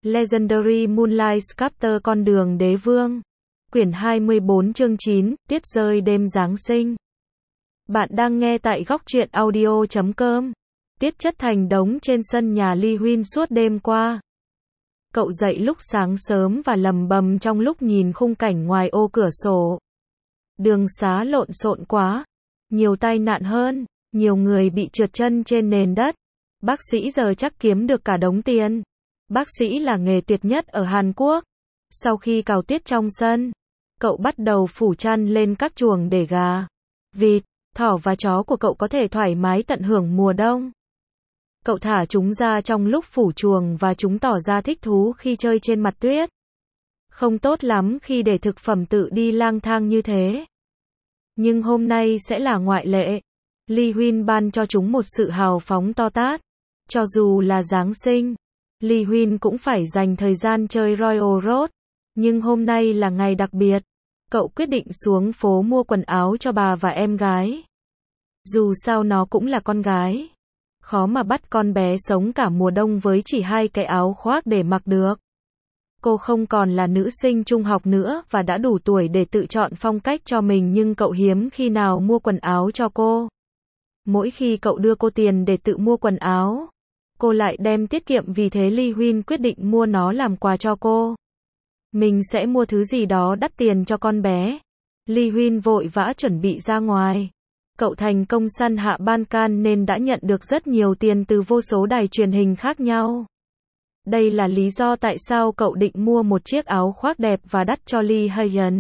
Legendary Moonlight Sculptor Con đường đế vương. Quyển 24 chương 9, Tuyết rơi đêm Giáng sinh. Bạn đang nghe tại góc truyện audio.com. Tuyết chất thành đống trên sân nhà Lee Huynh suốt đêm qua. Cậu dậy lúc sáng sớm và lầm bầm trong lúc nhìn khung cảnh ngoài ô cửa sổ. Đường xá lộn xộn quá. Nhiều tai nạn hơn. Nhiều người bị trượt chân trên nền đất. Bác sĩ giờ chắc kiếm được cả đống tiền. Bác sĩ là nghề tuyệt nhất ở Hàn Quốc. Sau khi cào tuyết trong sân, cậu bắt đầu phủ chăn lên các chuồng để gà, vịt, thỏ và chó của cậu có thể thoải mái tận hưởng mùa đông. Cậu thả chúng ra trong lúc phủ chuồng và chúng tỏ ra thích thú khi chơi trên mặt tuyết. Không tốt lắm khi để thực phẩm tự đi lang thang như thế. Nhưng hôm nay sẽ là ngoại lệ. Lee Huynh ban cho chúng một sự hào phóng to tát. Cho dù là Giáng sinh, Lee Huynh cũng phải dành thời gian chơi Royal Road. Nhưng hôm nay là ngày đặc biệt. Cậu quyết định xuống phố mua quần áo cho bà và em gái. Dù sao nó cũng là con gái. Khó mà bắt con bé sống cả mùa đông với chỉ 2 cái áo khoác để mặc được. Cô không còn là nữ sinh trung học nữa và đã đủ tuổi để tự chọn phong cách cho mình, nhưng cậu hiếm khi nào mua quần áo cho cô. Mỗi khi cậu đưa cô tiền để tự mua quần áo, cô lại đem tiết kiệm, vì thế Lee Huynh quyết định mua nó làm quà cho cô. Mình sẽ mua thứ gì đó đắt tiền cho con bé. Lee Huynh vội vã chuẩn bị ra ngoài. Cậu thành công săn hạ ban can nên đã nhận được rất nhiều tiền từ vô số đài truyền hình khác nhau. Đây là lý do tại sao cậu định mua một chiếc áo khoác đẹp và đắt cho Lee Hyun.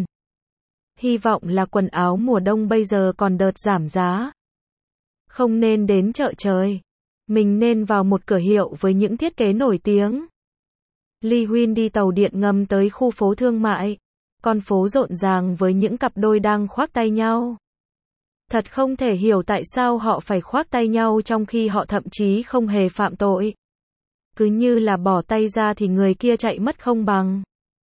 Hy vọng là quần áo mùa đông bây giờ còn đợt giảm giá. Không nên đến chợ trời. Mình nên vào một cửa hiệu với những thiết kế nổi tiếng. Lee Huynh đi tàu điện ngầm tới khu phố thương mại. Con phố rộn ràng với những cặp đôi đang khoác tay nhau. Thật không thể hiểu tại sao họ phải khoác tay nhau trong khi họ thậm chí không hề phạm tội. Cứ như là bỏ tay ra thì người kia chạy mất không bằng.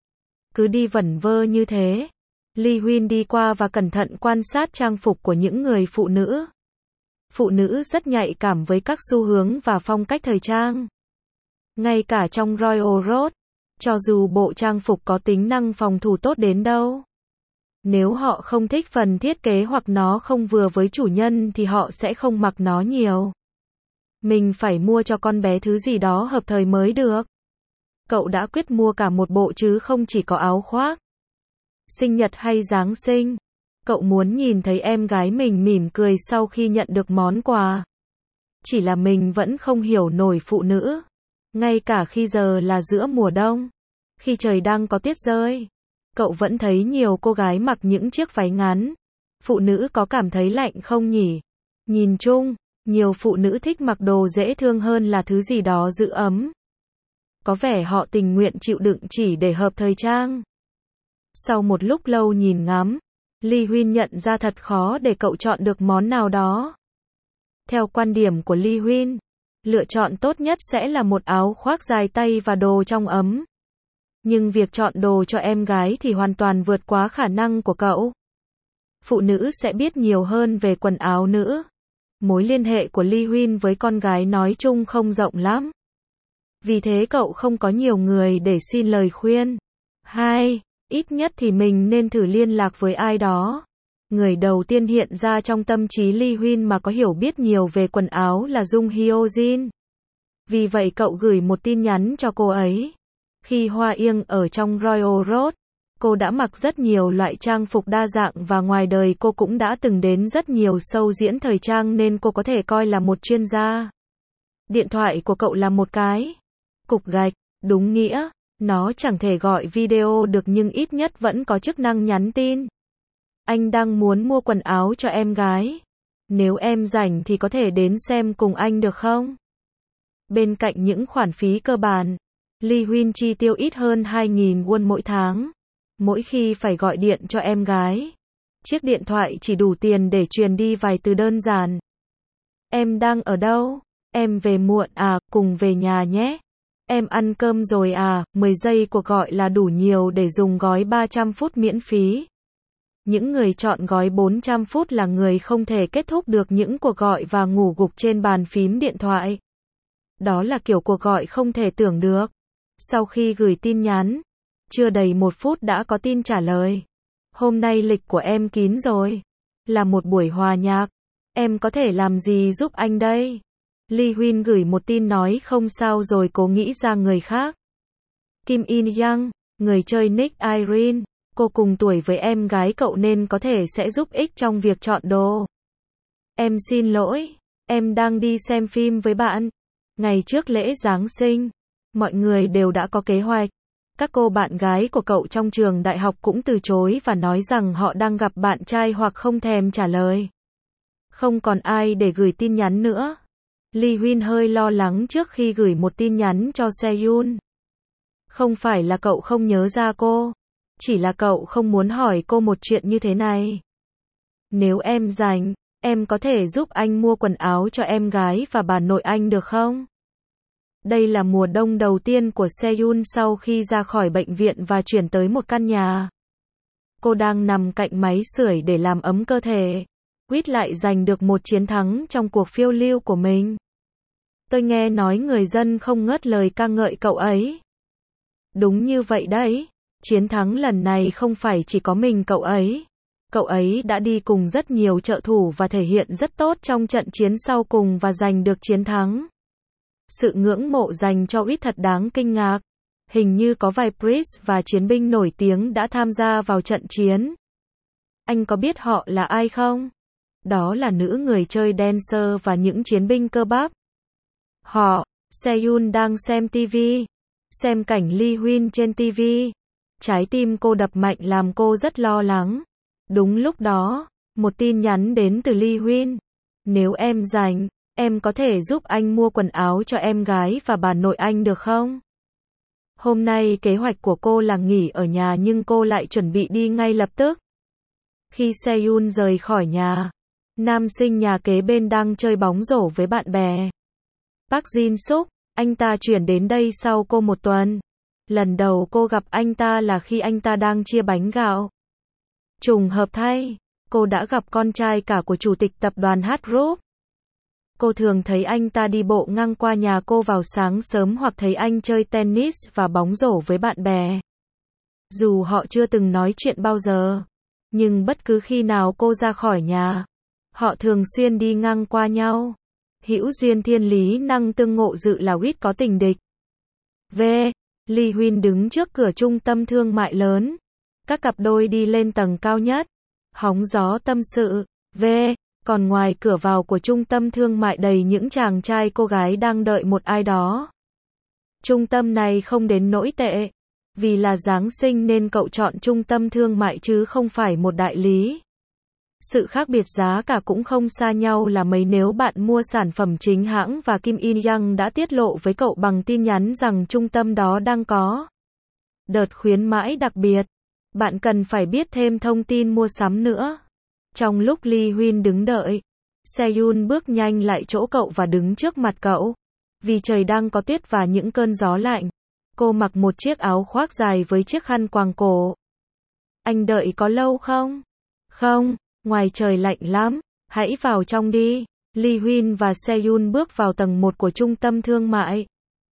Cứ đi vẩn vơ như thế. Lee Huynh đi qua và cẩn thận quan sát trang phục của những người phụ nữ. Phụ nữ rất nhạy cảm với các xu hướng và phong cách thời trang. Ngay cả trong Royal Road, cho dù bộ trang phục có tính năng phòng thủ tốt đến đâu, nếu họ không thích phần thiết kế hoặc nó không vừa với chủ nhân thì họ sẽ không mặc nó nhiều. Mình phải mua cho con bé thứ gì đó hợp thời mới được. Cậu đã quyết mua cả một bộ chứ không chỉ có áo khoác. Sinh nhật hay Giáng sinh, cậu muốn nhìn thấy em gái mình mỉm cười sau khi nhận được món quà. Chỉ là mình vẫn không hiểu nổi phụ nữ. Ngay cả khi giờ là giữa mùa đông, khi trời đang có tuyết rơi, cậu vẫn thấy nhiều cô gái mặc những chiếc váy ngắn. Phụ nữ có cảm thấy lạnh không nhỉ? Nhìn chung, nhiều phụ nữ thích mặc đồ dễ thương hơn là thứ gì đó giữ ấm. Có vẻ họ tình nguyện chịu đựng chỉ để hợp thời trang. Sau một lúc lâu nhìn ngắm, Lee Huynh nhận ra thật khó để cậu chọn được món nào đó. Theo quan điểm của Lee Huynh, lựa chọn tốt nhất sẽ là một áo khoác dài tay và đồ trong ấm. Nhưng việc chọn đồ cho em gái thì hoàn toàn vượt quá khả năng của cậu. Phụ nữ sẽ biết nhiều hơn về quần áo nữ. Mối liên hệ của Lee Huynh với con gái nói chung không rộng lắm. Vì thế cậu không có nhiều người để xin lời khuyên. 2. Ít nhất thì mình nên thử liên lạc với ai đó. Người đầu tiên hiện ra trong tâm trí Lee Huynh mà có hiểu biết nhiều về quần áo là Jung Hyo Jin. Vì vậy cậu gửi một tin nhắn cho cô ấy. Khi Hoa Yên ở trong Royal Road, cô đã mặc rất nhiều loại trang phục đa dạng và ngoài đời cô cũng đã từng đến rất nhiều show diễn thời trang nên cô có thể coi là một chuyên gia. Điện thoại của cậu là một cái cục gạch, đúng nghĩa, nó chẳng thể gọi video được nhưng ít nhất vẫn có chức năng nhắn tin. Anh đang muốn mua quần áo cho em gái. Nếu em rảnh thì có thể đến xem cùng anh được không? Bên cạnh những khoản phí cơ bản, Lee Huynh chi tiêu ít hơn 2.000 won mỗi tháng. Mỗi khi phải gọi điện cho em gái, chiếc điện thoại chỉ đủ tiền để truyền đi vài từ đơn giản. Em đang ở đâu? Em về muộn à, cùng về nhà nhé. Em ăn cơm rồi à, 10 giây cuộc gọi là đủ nhiều để dùng gói 300 phút miễn phí. Những người chọn gói 400 phút là người không thể kết thúc được những cuộc gọi và ngủ gục trên bàn phím điện thoại. Đó là kiểu cuộc gọi không thể tưởng được. Sau khi gửi tin nhắn, chưa đầy 1 phút đã có tin trả lời. Hôm nay lịch của em kín rồi. Là một buổi hòa nhạc. Em có thể làm gì giúp anh đây? Lee Huyên gửi một tin nói không sao rồi cố nghĩ ra người khác. Kim In Young, người chơi nick Irene, cô cùng tuổi với em gái cậu nên có thể sẽ giúp ích trong việc chọn đồ. Em xin lỗi, em đang đi xem phim với bạn. Ngày trước lễ Giáng sinh, mọi người đều đã có kế hoạch. Các cô bạn gái của cậu trong trường đại học cũng từ chối và nói rằng họ đang gặp bạn trai hoặc không thèm trả lời. Không còn ai để gửi tin nhắn nữa. Lee Huyên hơi lo lắng trước khi gửi một tin nhắn cho Seyun. Không phải là cậu không nhớ ra cô, chỉ là cậu không muốn hỏi cô một chuyện như thế này. Nếu em rảnh, em có thể giúp anh mua quần áo cho em gái và bà nội anh được không? Đây là mùa đông đầu tiên của Seyun sau khi ra khỏi bệnh viện và chuyển tới một căn nhà. Cô đang nằm cạnh máy sưởi để làm ấm cơ thể. Quýt lại giành được một chiến thắng trong cuộc phiêu lưu của mình. Tôi nghe nói người dân không ngớt lời ca ngợi cậu ấy. Đúng như vậy đấy, chiến thắng lần này không phải chỉ có mình cậu ấy. Cậu ấy đã đi cùng rất nhiều trợ thủ và thể hiện rất tốt trong trận chiến sau cùng và giành được chiến thắng. Sự ngưỡng mộ dành cho Quýt thật đáng kinh ngạc. Hình như có vài priest và chiến binh nổi tiếng đã tham gia vào trận chiến. Anh có biết họ là ai không? Đó là nữ người chơi dancer và những chiến binh cơ bắp. Họ, Seyun đang xem TV. Xem cảnh Lee Huyên trên TV. Trái tim cô đập mạnh làm cô rất lo lắng. Đúng lúc đó, một tin nhắn đến từ Lee Huyên. Nếu em rảnh, em có thể giúp anh mua quần áo cho em gái và bà nội anh được không? Hôm nay kế hoạch của cô là nghỉ ở nhà nhưng cô lại chuẩn bị đi ngay lập tức. Khi Seyun rời khỏi nhà, nam sinh nhà kế bên đang chơi bóng rổ với bạn bè. Park Jin Suk, anh ta chuyển đến đây sau cô 1 tuần. Lần đầu cô gặp anh ta là khi anh ta đang chia bánh gạo. Trùng hợp thay, cô đã gặp con trai cả của chủ tịch tập đoàn H Group. Cô thường thấy anh ta đi bộ ngang qua nhà cô vào sáng sớm hoặc thấy anh chơi tennis và bóng rổ với bạn bè. Dù họ chưa từng nói chuyện bao giờ, nhưng bất cứ khi nào cô ra khỏi nhà, họ thường xuyên đi ngang qua nhau. Hữu duyên thiên lý năng tương ngộ dự là Quýt có tình địch. V. Lee Huyên đứng trước cửa trung tâm thương mại lớn. Các cặp đôi đi lên tầng cao nhất. Hóng gió tâm sự. V. Còn ngoài cửa vào của trung tâm thương mại đầy những chàng trai cô gái đang đợi một ai đó. Trung tâm này không đến nỗi tệ. Vì là Giáng sinh nên cậu chọn trung tâm thương mại chứ không phải một đại lý. Sự khác biệt giá cả cũng không xa nhau là mấy nếu bạn mua sản phẩm chính hãng và Kim In Young đã tiết lộ với cậu bằng tin nhắn rằng trung tâm đó đang có đợt khuyến mãi đặc biệt. Bạn cần phải biết thêm thông tin mua sắm nữa. Trong lúc Lee Huyên đứng đợi, Seyun bước nhanh lại chỗ cậu và đứng trước mặt cậu. Vì trời đang có tuyết và những cơn gió lạnh, cô mặc một chiếc áo khoác dài với chiếc khăn quàng cổ. Anh đợi có lâu không? Không, ngoài trời lạnh lắm, hãy vào trong đi. Lee Huyên và Seyun bước vào tầng 1 của trung tâm thương mại.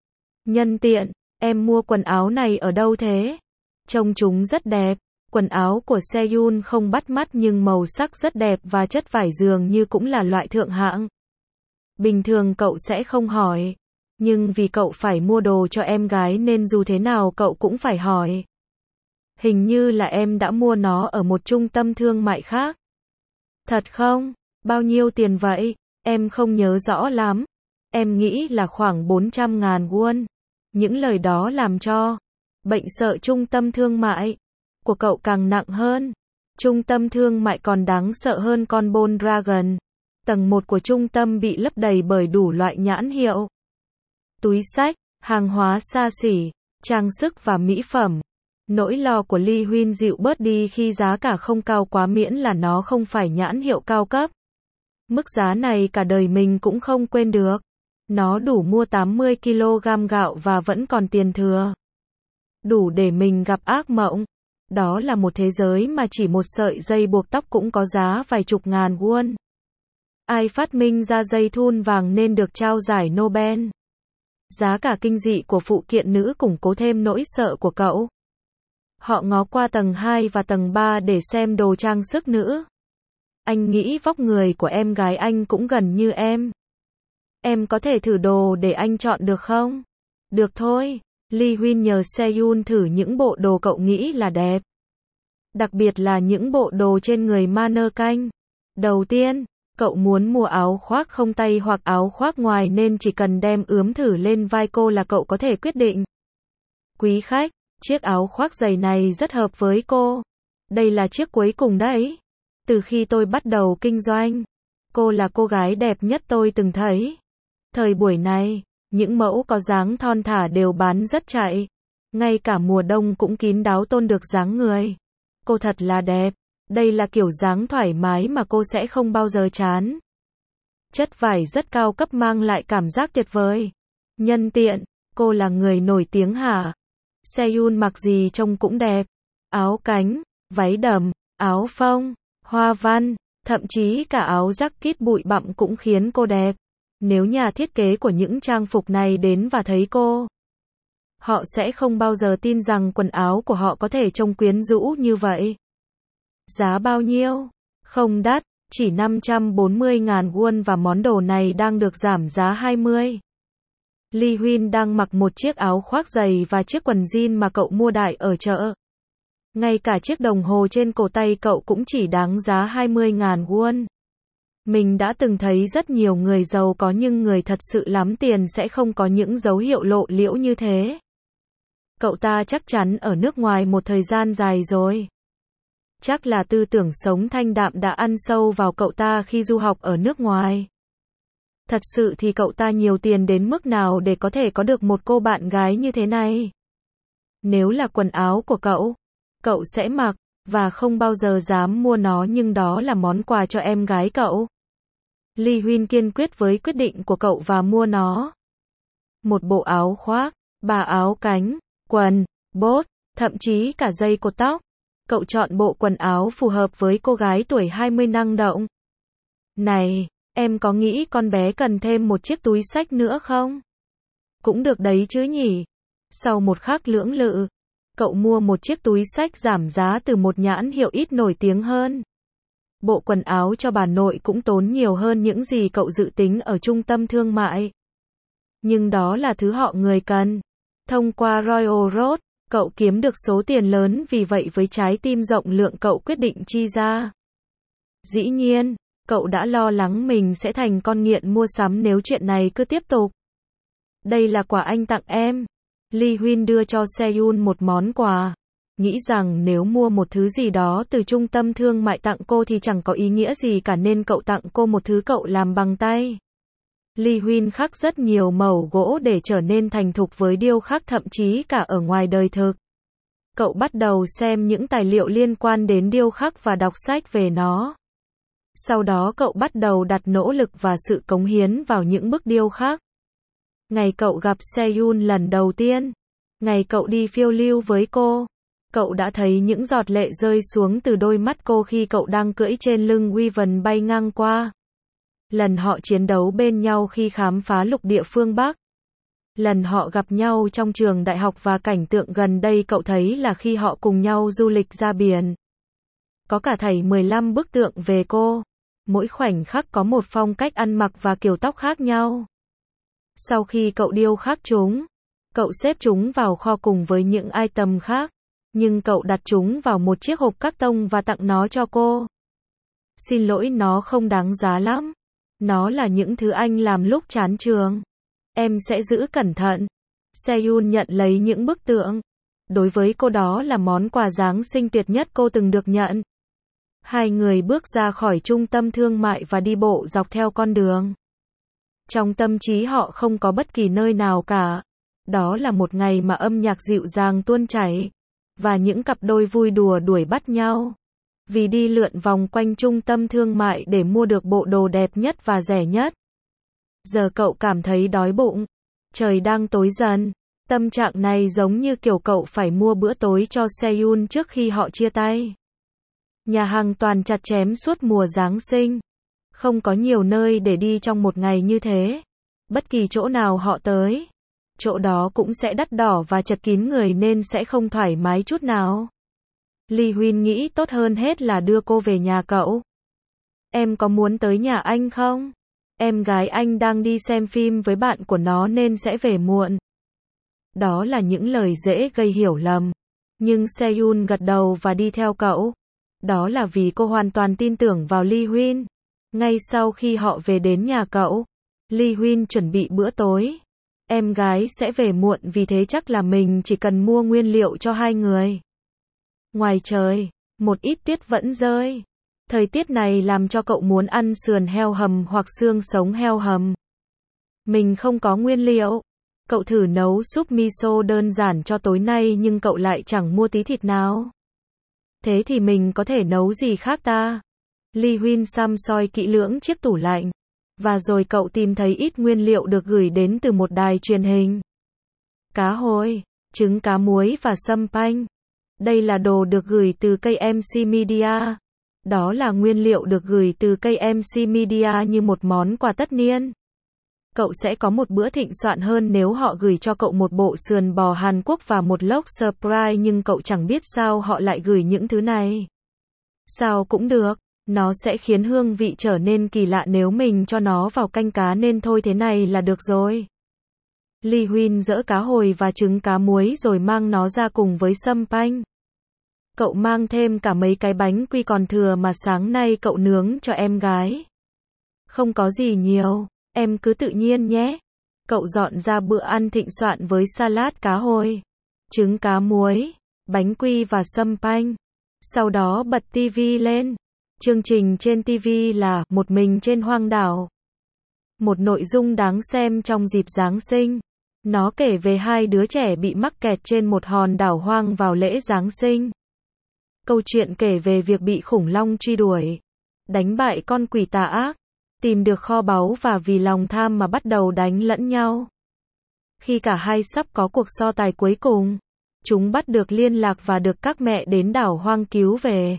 Nhân tiện, em mua quần áo này ở đâu thế? Trông chúng rất đẹp. Quần áo của Seyun không bắt mắt nhưng màu sắc rất đẹp và chất vải dường như cũng là loại thượng hạng. Bình thường cậu sẽ không hỏi. Nhưng vì cậu phải mua đồ cho em gái nên dù thế nào cậu cũng phải hỏi. Hình như là em đã mua nó ở một trung tâm thương mại khác. Thật không? Bao nhiêu tiền vậy? Em không nhớ rõ lắm. Em nghĩ là khoảng 400.000 won. Những lời đó làm cho bệnh sợ trung tâm thương mại của cậu càng nặng hơn. Trung tâm thương mại còn đáng sợ hơn con Bone Dragon. Tầng 1 của trung tâm bị lấp đầy bởi đủ loại nhãn hiệu. Túi xách, hàng hóa xa xỉ, trang sức và mỹ phẩm. Nỗi lo của Lee Huyên dịu bớt đi khi giá cả không cao quá miễn là nó không phải nhãn hiệu cao cấp. Mức giá này cả đời mình cũng không quên được. Nó đủ mua 80 kg gạo và vẫn còn tiền thừa. Đủ để mình gặp ác mộng. Đó là một thế giới mà chỉ một sợi dây buộc tóc cũng có giá vài chục ngàn won. Ai phát minh ra dây thun vàng nên được trao giải Nobel. Giá cả kinh dị của phụ kiện nữ củng cố thêm nỗi sợ của cậu. Họ ngó qua tầng 2 và tầng 3 để xem đồ trang sức nữ. Anh nghĩ vóc người của em gái anh cũng gần như em. Em có thể thử đồ để anh chọn được không? Được thôi. Lee Huyên nhờ Seyun thử những bộ đồ cậu nghĩ là đẹp. Đặc biệt là những bộ đồ trên người mannequin. Đầu tiên, cậu muốn mua áo khoác không tay hoặc áo khoác ngoài nên chỉ cần đem ướm thử lên vai cô là cậu có thể quyết định. Quý khách, chiếc áo khoác dày này rất hợp với cô. Đây là chiếc cuối cùng đấy. Từ khi tôi bắt đầu kinh doanh, cô là cô gái đẹp nhất tôi từng thấy. Thời buổi này, những mẫu có dáng thon thả đều bán rất chạy. Ngay cả mùa đông cũng kín đáo tôn được dáng người. Cô thật là đẹp. Đây là kiểu dáng thoải mái mà cô sẽ không bao giờ chán. Chất vải rất cao cấp mang lại cảm giác tuyệt vời. Nhân tiện, cô là người nổi tiếng hả? Seyun mặc gì trông cũng đẹp. Áo cánh, váy đầm, áo phông, hoa văn, thậm chí cả áo jacket bụi bặm cũng khiến cô đẹp. Nếu nhà thiết kế của những trang phục này đến và thấy cô, họ sẽ không bao giờ tin rằng quần áo của họ có thể trông quyến rũ như vậy. Giá bao nhiêu? Không đắt, chỉ 540.000 won và món đồ này đang được giảm giá 20. Lee Huyên đang mặc một chiếc áo khoác dày và chiếc quần jean mà cậu mua đại ở chợ. Ngay cả chiếc đồng hồ trên cổ tay cậu cũng chỉ đáng giá 20.000 won. Mình đã từng thấy rất nhiều người giàu có nhưng người thật sự lắm tiền sẽ không có những dấu hiệu lộ liễu như thế. Cậu ta chắc chắn ở nước ngoài một thời gian dài rồi. Chắc là tư tưởng sống thanh đạm đã ăn sâu vào cậu ta khi du học ở nước ngoài. Thật sự thì cậu ta nhiều tiền đến mức nào để có thể có được một cô bạn gái như thế này? Nếu là quần áo của cậu sẽ mặc, và không bao giờ dám mua nó nhưng đó là món quà cho em gái cậu. Lee Huyên kiên quyết với quyết định của cậu và mua nó. Một bộ áo khoác, 3 áo cánh, quần, bốt, thậm chí cả dây cột tóc. Cậu chọn bộ quần áo phù hợp với cô gái tuổi 20 năng động. Này, em có nghĩ con bé cần thêm một chiếc túi xách nữa không? Cũng được đấy chứ nhỉ? Sau một khắc lưỡng lự, cậu mua một chiếc túi xách giảm giá từ một nhãn hiệu ít nổi tiếng hơn. Bộ quần áo cho bà nội cũng tốn nhiều hơn những gì cậu dự tính ở trung tâm thương mại. Nhưng đó là thứ họ người cần. Thông qua Royal Road, cậu kiếm được số tiền lớn vì vậy với trái tim rộng lượng cậu quyết định chi ra. Dĩ nhiên, cậu đã lo lắng mình sẽ thành con nghiện mua sắm nếu chuyện này cứ tiếp tục. Đây là quà anh tặng em. Lee Huyên đưa cho Seyun một món quà. Nghĩ rằng nếu mua một thứ gì đó từ trung tâm thương mại tặng cô thì chẳng có ý nghĩa gì cả nên cậu tặng cô một thứ cậu làm bằng tay. Lee Huyên khắc rất nhiều mẩu gỗ để trở nên thành thục với điêu khắc thậm chí cả ở ngoài đời thực. Cậu bắt đầu xem những tài liệu liên quan đến điêu khắc và đọc sách về nó. Sau đó cậu bắt đầu đặt nỗ lực và sự cống hiến vào những bức điêu khắc. Ngày cậu gặp Seyun lần đầu tiên, ngày cậu đi phiêu lưu với cô, cậu đã thấy những giọt lệ rơi xuống từ đôi mắt cô khi cậu đang cưỡi trên lưng Wyvern bay ngang qua. Lần họ chiến đấu bên nhau khi khám phá lục địa phương Bắc. Lần họ gặp nhau trong trường đại học và cảnh tượng gần đây cậu thấy là khi họ cùng nhau du lịch ra biển. Có cả thảy 15 bức tượng về cô. Mỗi khoảnh khắc có một phong cách ăn mặc và kiểu tóc khác nhau. Sau khi cậu điêu khắc chúng, cậu xếp chúng vào kho cùng với những item khác. Nhưng cậu đặt chúng vào một chiếc hộp cắt tông và tặng nó cho cô. Xin lỗi, nó không đáng giá lắm. Nó là những thứ anh làm lúc chán trường. Em sẽ giữ cẩn thận. Seyun nhận lấy những bức tượng. Đối với cô đó là món quà Giáng sinh tuyệt nhất cô từng được nhận. Hai người bước ra khỏi trung tâm thương mại và đi bộ dọc theo con đường. Trong tâm trí họ không có bất kỳ nơi nào cả. Đó là một ngày mà âm nhạc dịu dàng tuôn chảy. Và những cặp đôi vui đùa đuổi bắt nhau. Vì đi lượn vòng quanh trung tâm thương mại để mua được bộ đồ đẹp nhất và rẻ nhất. Giờ cậu cảm thấy đói bụng. Trời đang tối dần. Tâm trạng này giống như kiểu cậu phải mua bữa tối cho Seyun trước khi họ chia tay. Nhà hàng toàn chặt chém suốt mùa Giáng sinh. Không có nhiều nơi để đi trong một ngày như thế. Bất kỳ chỗ nào họ tới, Chỗ đó cũng sẽ đắt đỏ và chật kín người nên sẽ không thoải mái chút nào. Lee Huyên nghĩ tốt hơn hết là đưa cô về nhà cậu. Em có muốn tới nhà anh không? Em gái anh đang đi xem phim với bạn của nó nên sẽ về muộn. Đó là những lời dễ gây hiểu lầm. Nhưng Seyun gật đầu và đi theo cậu. Đó là vì cô hoàn toàn tin tưởng vào Lee Huyên. Ngay sau khi họ về đến nhà cậu, Lee Huyên chuẩn bị bữa tối. Em gái sẽ về muộn vì thế chắc là mình chỉ cần mua nguyên liệu cho hai người. Ngoài trời, một ít tuyết vẫn rơi. Thời tiết này làm cho cậu muốn ăn sườn heo hầm hoặc xương sống heo hầm. Mình không có nguyên liệu. Cậu thử nấu súp miso đơn giản cho tối nay nhưng cậu lại chẳng mua tí thịt nào. Thế thì mình có thể nấu gì khác ta? Lee Huyên xăm soi kỹ lưỡng chiếc tủ lạnh. Và rồi cậu tìm thấy ít nguyên liệu được gửi đến từ một đài truyền hình. Cá hồi, trứng cá muối và sâm panh. Đây là đồ được gửi từ KMC Media. Đó là nguyên liệu được gửi từ KMC Media như một món quà tất niên. Cậu sẽ có một bữa thịnh soạn hơn nếu họ gửi cho cậu một bộ sườn bò Hàn Quốc và một lốc surprise nhưng cậu chẳng biết sao họ lại gửi những thứ này. Sao cũng được, nó sẽ khiến hương vị trở nên kỳ lạ nếu mình cho nó vào canh cá nên thôi thế này là được rồi. Lee Huyên giỡ cá hồi và trứng cá muối rồi mang nó ra cùng với sâm panh. Cậu mang thêm cả mấy cái bánh quy còn thừa mà sáng nay cậu nướng cho em gái. Không có gì nhiều, em cứ tự nhiên nhé. Cậu dọn ra bữa ăn thịnh soạn với salad cá hồi, trứng cá muối, bánh quy và sâm panh. Sau đó bật TV lên. Chương trình trên TV là Một mình trên hoang đảo. Một nội dung đáng xem trong dịp Giáng sinh. Nó kể về hai đứa trẻ bị mắc kẹt trên một hòn đảo hoang vào lễ Giáng sinh. Câu chuyện kể về việc bị khủng long truy đuổi, đánh bại con quỷ tà ác, tìm được kho báu và vì lòng tham mà bắt đầu đánh lẫn nhau. Khi cả hai sắp có cuộc so tài cuối cùng, chúng bắt được liên lạc và được các mẹ đến đảo hoang cứu về.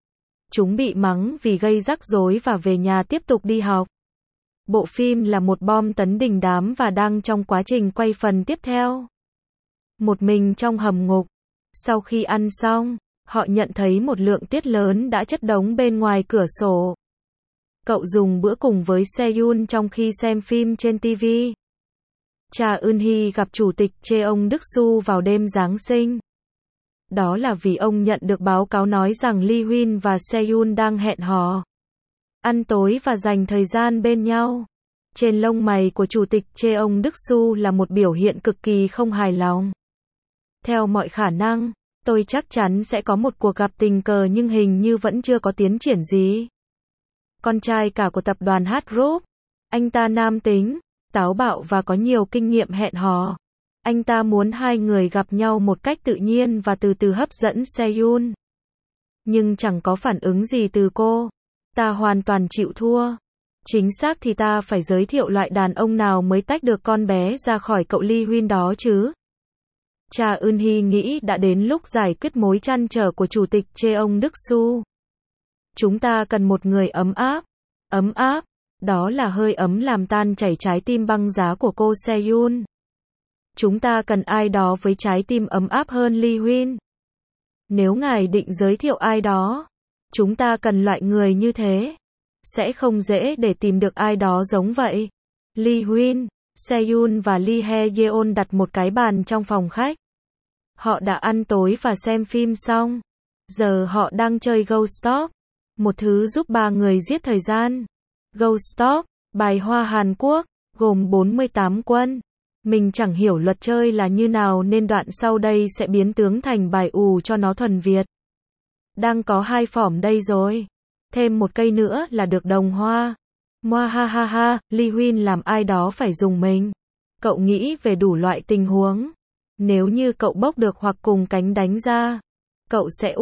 Chúng bị mắng vì gây rắc rối và về nhà tiếp tục đi học. Bộ phim là một bom tấn đình đám và đang trong quá trình quay phần tiếp theo. Một mình trong hầm ngục. Sau khi ăn xong, họ nhận thấy một lượng tuyết lớn đã chất đống bên ngoài cửa sổ. Cậu dùng bữa cùng với Seyun trong khi xem phim trên TV. Cha Eun-hee gặp Chủ tịch Cheong Đức-su vào đêm Giáng sinh. Đó là vì ông nhận được báo cáo nói rằng Lee Huyên và Seyun đang hẹn hò, ăn tối và dành thời gian bên nhau. Trên lông mày của Chủ tịch Cheong Đức-su là một biểu hiện cực kỳ không hài lòng. Theo mọi khả năng, tôi chắc chắn sẽ có một cuộc gặp tình cờ nhưng hình như vẫn chưa có tiến triển gì. Con trai cả của tập đoàn H Group, anh ta nam tính, táo bạo và có nhiều kinh nghiệm hẹn hò. Anh ta muốn hai người gặp nhau một cách tự nhiên và từ từ hấp dẫn Seyun. Nhưng chẳng có phản ứng gì từ cô. Ta hoàn toàn chịu thua. Chính xác thì ta phải giới thiệu loại đàn ông nào mới tách được con bé ra khỏi cậu Lee Huyên đó chứ. Cha Eun-hee nghĩ đã đến lúc giải quyết mối trăn trở của Chủ tịch Cheong Đức-su. Chúng ta cần một người ấm áp. Ấm áp, đó là hơi ấm làm tan chảy trái tim băng giá của cô Seyun. Chúng ta cần ai đó với trái tim ấm áp hơn Lee Huyên. Nếu ngài định giới thiệu ai đó, chúng ta cần loại người như thế. Sẽ không dễ để tìm được ai đó giống vậy. Lee Huyên, Seyun và Lee Hye-yeon đặt một cái bàn trong phòng khách. Họ đã ăn tối và xem phim xong. Giờ họ đang chơi Ghost Stop, một thứ giúp ba người giết thời gian. Ghost Stop, bài hoa Hàn Quốc, gồm 48 quân. Mình chẳng hiểu luật chơi là như nào nên đoạn sau đây sẽ biến tướng thành bài cho nó thuần Việt. Đang có 2 phỏm đây rồi. Thêm một cây nữa là được đồng hoa. Moa ha ha ha, Lee Huyên làm ai đó phải dùng mình. Cậu nghĩ về đủ loại tình huống. Nếu như cậu bốc được hoặc cùng cánh đánh ra, cậu sẽ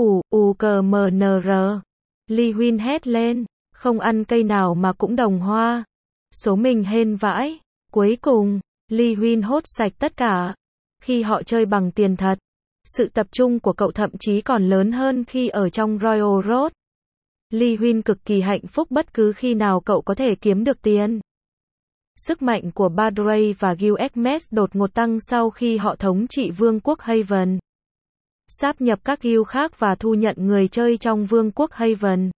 cmnr. Lee Huyên hét lên, không ăn cây nào mà cũng đồng hoa. Số mình hên vãi. Cuối cùng, Lee Huyên hốt sạch tất cả. Khi họ chơi bằng tiền thật, sự tập trung của cậu thậm chí còn lớn hơn khi ở trong Royal Road. Lee Huyên cực kỳ hạnh phúc bất cứ khi nào cậu có thể kiếm được tiền. Sức mạnh của Badray và Gilgamesh đột ngột tăng sau khi họ thống trị vương quốc Haven. Sáp nhập các guild khác và thu nhận người chơi trong vương quốc Haven.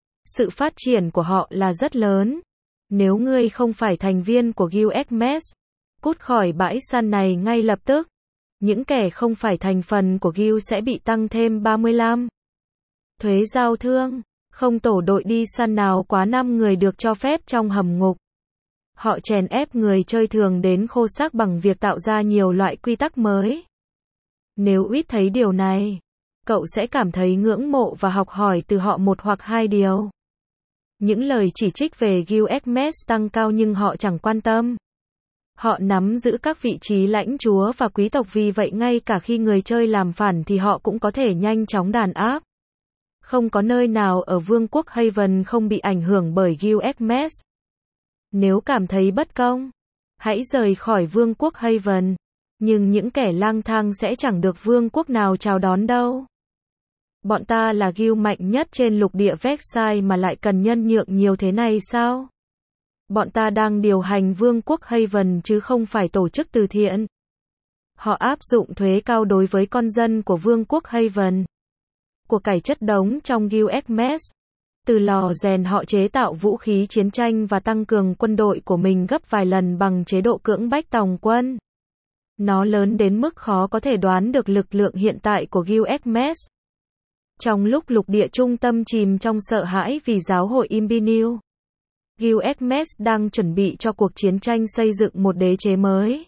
Sự phát triển của họ là rất lớn. Nếu ngươi không phải thành viên của Gilgamesh, cút khỏi bãi săn này ngay lập tức. Những kẻ không phải thành phần của guild sẽ bị tăng thêm 35. Thuế giao thương. Không tổ đội đi săn nào quá 5 người được cho phép trong hầm ngục. Họ chèn ép người chơi thường đến khô xác bằng việc tạo ra nhiều loại quy tắc mới. Nếu Uýt thấy điều này, cậu sẽ cảm thấy ngưỡng mộ và học hỏi từ họ một hoặc hai điều. Những lời chỉ trích về Gilgamesh tăng cao nhưng họ chẳng quan tâm. Họ nắm giữ các vị trí lãnh chúa và quý tộc, vì vậy ngay cả khi người chơi làm phản thì họ cũng có thể nhanh chóng đàn áp. Không có nơi nào ở vương quốc Haven không bị ảnh hưởng bởi Gilgamesh. Nếu cảm thấy bất công, hãy rời khỏi vương quốc Haven. Nhưng những kẻ lang thang sẽ chẳng được vương quốc nào chào đón đâu. Bọn ta là guild mạnh nhất trên lục địa Vexai mà lại cần nhân nhượng nhiều thế này sao? Bọn ta đang điều hành vương quốc Haven chứ không phải tổ chức từ thiện. Họ áp dụng thuế cao đối với con dân của vương quốc Haven. Của cải chất đống trong Gilgamesh. Từ lò rèn họ chế tạo vũ khí chiến tranh và tăng cường quân đội của mình gấp vài lần bằng chế độ cưỡng bách tòng quân. Nó lớn đến mức khó có thể đoán được lực lượng hiện tại của Gilgamesh. Trong lúc lục địa trung tâm chìm trong sợ hãi vì giáo hội Imbinil, Gilgamesh đang chuẩn bị cho cuộc chiến tranh xây dựng một đế chế mới.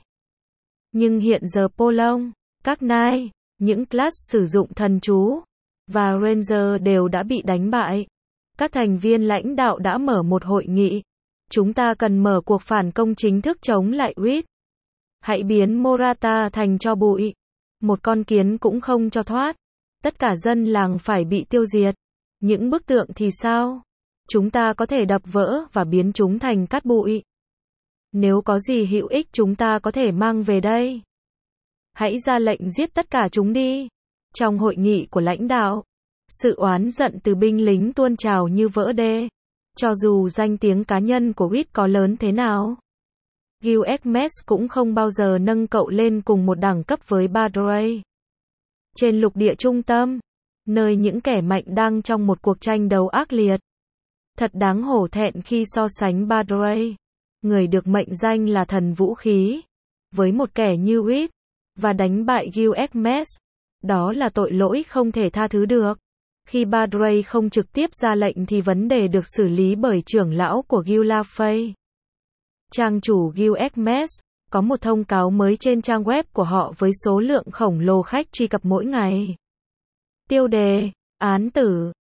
Nhưng hiện giờ Polong, các Knight, những class sử dụng thần chú, và Ranger đều đã bị đánh bại. Các thành viên lãnh đạo đã mở một hội nghị. Chúng ta cần mở cuộc phản công chính thức chống lại Uýt. Hãy biến Morata thành tro bụi. Một con kiến cũng không cho thoát. Tất cả dân làng phải bị tiêu diệt. Những bức tượng thì sao? Chúng ta có thể đập vỡ và biến chúng thành cát bụi. Nếu có gì hữu ích chúng ta có thể mang về đây. Hãy ra lệnh giết tất cả chúng đi. Trong hội nghị của lãnh đạo, sự oán giận từ binh lính tuôn trào như vỡ đê. Cho dù danh tiếng cá nhân của Uýt có lớn thế nào, Gilgamesh cũng không bao giờ nâng cậu lên cùng một đẳng cấp với Badray. Trên lục địa trung tâm, nơi những kẻ mạnh đang trong một cuộc tranh đấu ác liệt. Thật đáng hổ thẹn khi so sánh Badray, người được mệnh danh là thần vũ khí, với một kẻ như Uýt, và đánh bại Gilgamesh. Đó là tội lỗi không thể tha thứ được. Khi Badray không trực tiếp ra lệnh thì vấn đề được xử lý bởi trưởng lão của Gilafay. Trang chủ Gilgamesh có một thông cáo mới trên trang web của họ với số lượng khổng lồ khách truy cập mỗi ngày. Tiêu đề: Án tử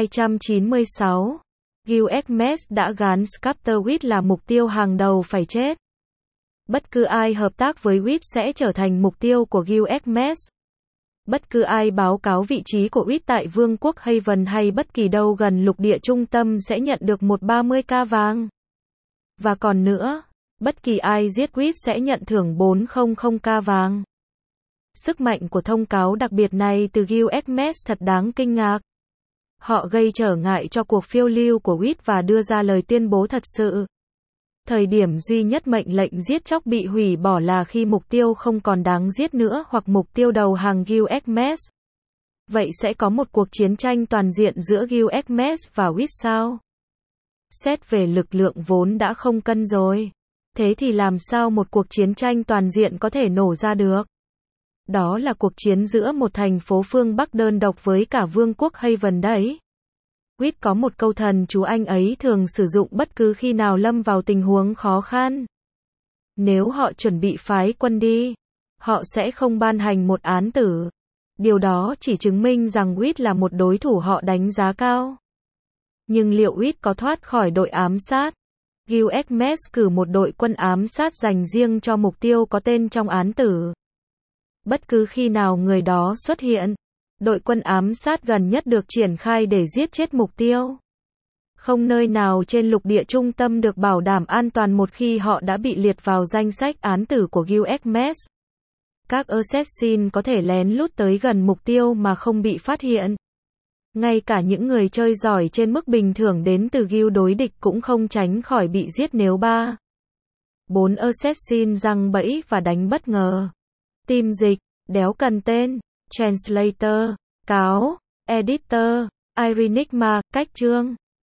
296. Gilgamesh đã gán Scepter Uýt là mục tiêu hàng đầu phải chết. Bất cứ ai hợp tác với Uýt sẽ trở thành mục tiêu của Gilgamesh. Bất cứ ai báo cáo vị trí của Uýt tại vương quốc Haven hay bất kỳ đâu gần lục địa trung tâm sẽ nhận được 130k vàng. Và còn nữa, bất kỳ ai giết Uýt sẽ nhận thưởng 400k vàng. Sức mạnh của thông cáo đặc biệt này từ Gilgamesh thật đáng kinh ngạc. Họ gây trở ngại cho cuộc phiêu lưu của Uýt và đưa ra lời tuyên bố thật sự. Thời điểm duy nhất mệnh lệnh giết chóc bị hủy bỏ là khi mục tiêu không còn đáng giết nữa hoặc mục tiêu đầu hàng Gilgamesh. Vậy sẽ có một cuộc chiến tranh toàn diện giữa Gilgamesh và Uýt sao? Xét về lực lượng vốn đã không cân rồi. Thế thì làm sao một cuộc chiến tranh toàn diện có thể nổ ra được? Đó là cuộc chiến giữa một thành phố phương Bắc đơn độc với cả vương quốc Haven đấy. Uýt có một câu thần chú anh ấy thường sử dụng bất cứ khi nào lâm vào tình huống khó khăn. Nếu họ chuẩn bị phái quân đi, họ sẽ không ban hành một án tử. Điều đó chỉ chứng minh rằng Uýt là một đối thủ họ đánh giá cao. Nhưng liệu Uýt có thoát khỏi đội ám sát? Gilgamesh cử một đội quân ám sát dành riêng cho mục tiêu có tên trong án tử. Bất cứ khi nào người đó xuất hiện, đội quân ám sát gần nhất được triển khai để giết chết mục tiêu. Không nơi nào trên lục địa trung tâm được bảo đảm an toàn một khi họ đã bị liệt vào danh sách án tử của Gilgamesh. Các assassin có thể lén lút tới gần mục tiêu mà không bị phát hiện. Ngay cả những người chơi giỏi trên mức bình thường đến từ guild đối địch cũng không tránh khỏi bị giết nếu 4 assassin giăng bẫy và đánh bất ngờ. Team dịch, đéo cần tên, translator, cáo, editor, Irenigma, cách chương.